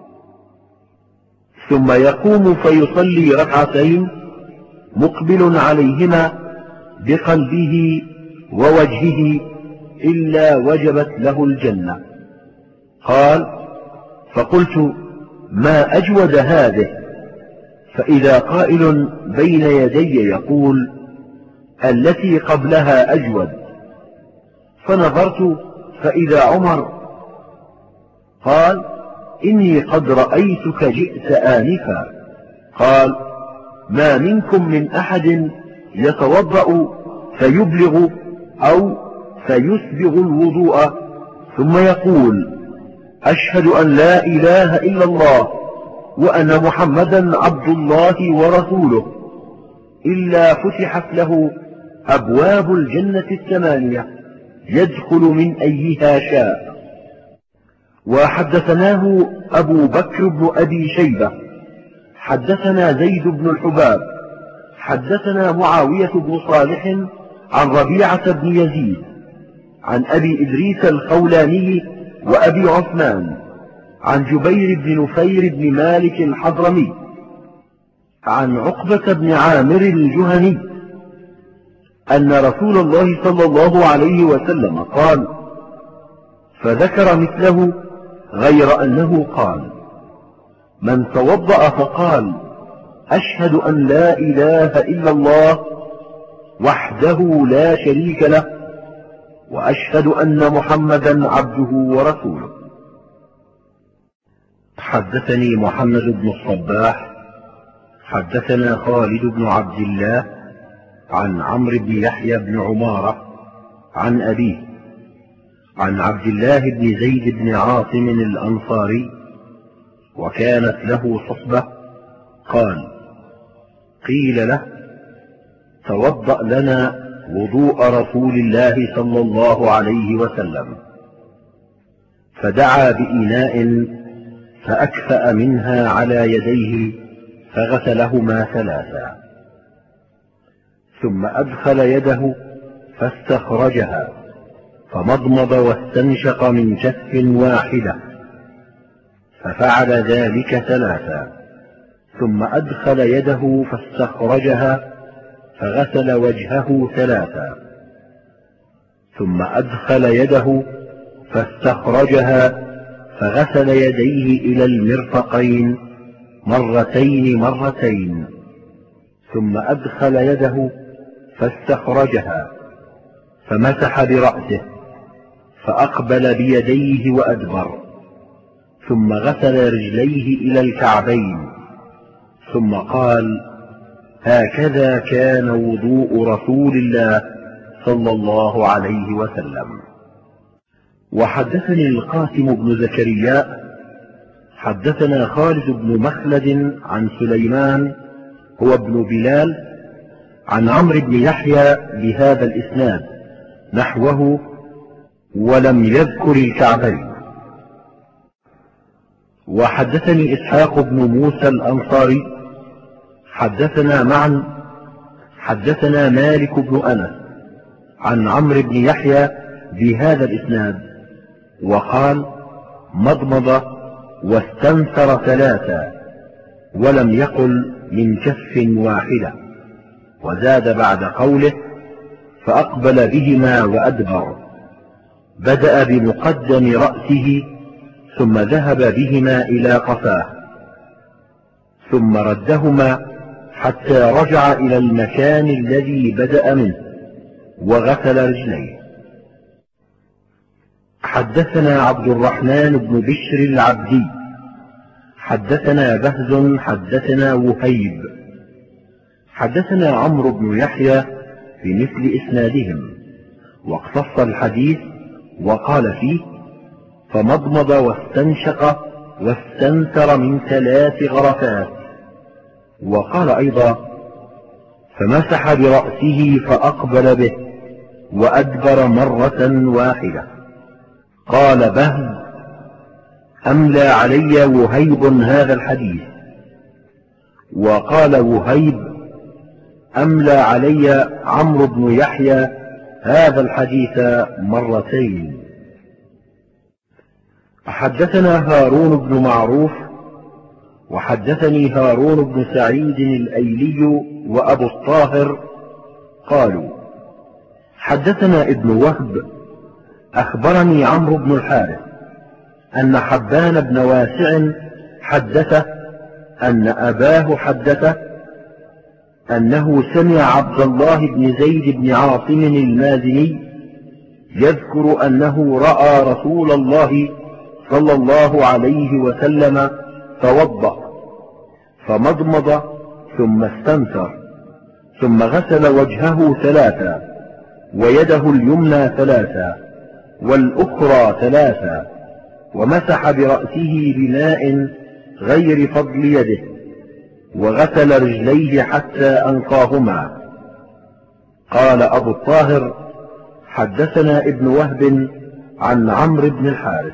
ثم يقوم فيصلي ركعتين مقبل عليهما بقلبه ووجهه إلا وجبت له الجنة. قال: فقلت: ما أجود هذه؟ فإذا قائل بين يدي يقول: التي قبلها أجود. فنظرت فإذا عمر قال: إني قد رأيتك جئت آنفا. قال: ما منكم من أحد يتوضأ فيبلغ أو فيسبغ الوضوء ثم يقول: أشهد أن لا إله إلا الله وأن محمدا عبد الله ورسوله إلا فتحت له أبواب الجنة الثمانية يدخل من أيها شاء. وحدثناه أبو بكر بن أبي شيبة حدثنا زيد بن الحباب حدثنا معاوية بن صالح عن ربيعة بن يزيد عن أبي إدريس الخولاني وأبي عثمان عن جبير بن نفير بن مالك الحضرمي عن عقبة بن عامر الجهني أن رسول الله صلى الله عليه وسلم قال، فذكر مثله غير أنه قال: من توضأ فقال: أشهد أن لا إله إلا الله وحده لا شريك له وأشهد أن محمدا عبده ورسوله. حدثني محمد بن الصباح حدثنا خالد بن عبد الله عن عمرو بن يحيى بن عمارة عن أبيه عن عبد الله بن زيد بن عاصم الأنصاري وكانت له صحبة قال: قيل له: توضأ لنا وضوء رسول الله صلى الله عليه وسلم، فدعا بإناء فأكفأ منها على يديه فغسلهما ثلاثا، ثم أدخل يده فاستخرجها فمضمض واستنشق من كف واحدة، ففعل ذلك ثلاثا، ثم أدخل يده فاستخرجها فغسل وجهه ثلاثا، ثم أدخل يده فاستخرجها فغسل يديه إلى المرفقين مرتين، ثم أدخل يده فاستخرجها فمسح برأسه فأقبل بيديه وأدبر، ثم غسل رجليه إلى الكعبين، ثم قال: هكذا كان وضوء رسول الله صلى الله عليه وسلم. وحدثني القاسم بن زكريا حدثنا خالد بن مخلد عن سليمان هو ابن بلال عن عمرو بن يحيى بهذا الإسناد نحوه ولم يذكر الكعبين. وحدثني إسحاق بن موسى الأنصاري حدثنا معا حدثنا مالك بن أنس عن عمرو بن يحيى بهذا الإسناد وقال: مضمض واستنثر ثلاثا، ولم يقل من كف واحدة، وزاد بعد قوله: فأقبل بهما وأدبر، بدأ بمقدم رأسه ثم ذهب بهما إلى قفاه، ثم ردهما حتى رجع إلى المكان الذي بدأ منه وغسل رجليه. حدثنا عبد الرحمن بن بشر العبدي حدثنا بهز حدثنا وهيب حدثنا عمرو بن يحيى بمثل إسنادهم، واقتص الحديث وقال فيه: فمضمض واستنشق واستنثر من 3 غرفات، وقال أيضا: فمسح برأسه فأقبل به وأدبر مرة واحدة. قال بهز: أملى علي وهيب هذا الحديث. وقال وهيب: أملى علي عمرو بن يحيى هذا الحديث مرتين. حدثنا هارون بن معروف وحدثني هارون بن سعيد الأيلي وأبو الطاهر قالوا: حدثنا ابن وهب أخبرني عمرو بن الحارث أن حبان بن واسع حدثه أن أباه حدثه أنه سمع عبد الله بن زيد بن عاصم المازني يذكر أنه رأى رسول الله صلى الله عليه وسلم توضأ فمضمض ثم استنثر ثم غسل وجهه 3 ويده اليمنى 3 والأخرى 3 ومسح برأسه بماء غير فضل يده وغسل رجليه حتى أنقاهما. قال أبو الطاهر: حدثنا ابن وهب عن عمرو بن الحارث.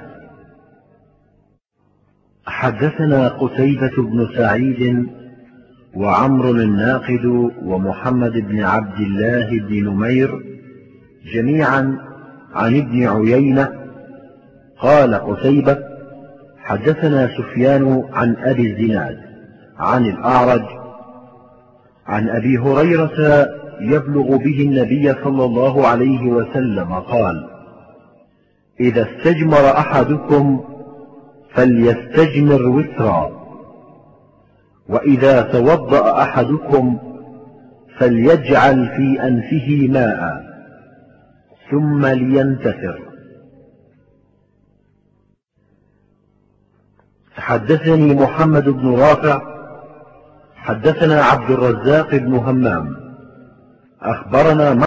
حدثنا قتيبة بن سعيد وعمرو الناقد ومحمد بن عبد الله بن نمير جميعا عن ابن عيينة. قال قتيبة: حدثنا سفيان عن أبي الزناد عن الأعرج عن أبي هريرة يبلغ به النبي صلى الله عليه وسلم قال: إذا استجمر أحدكم فليستجمر وترا، وإذا توضأ أحدكم فليجعل في أنفه ماء ثم لينتثر. حدثني محمد بن رافع حدثنا عبد الرزاق بن همام أخبرنا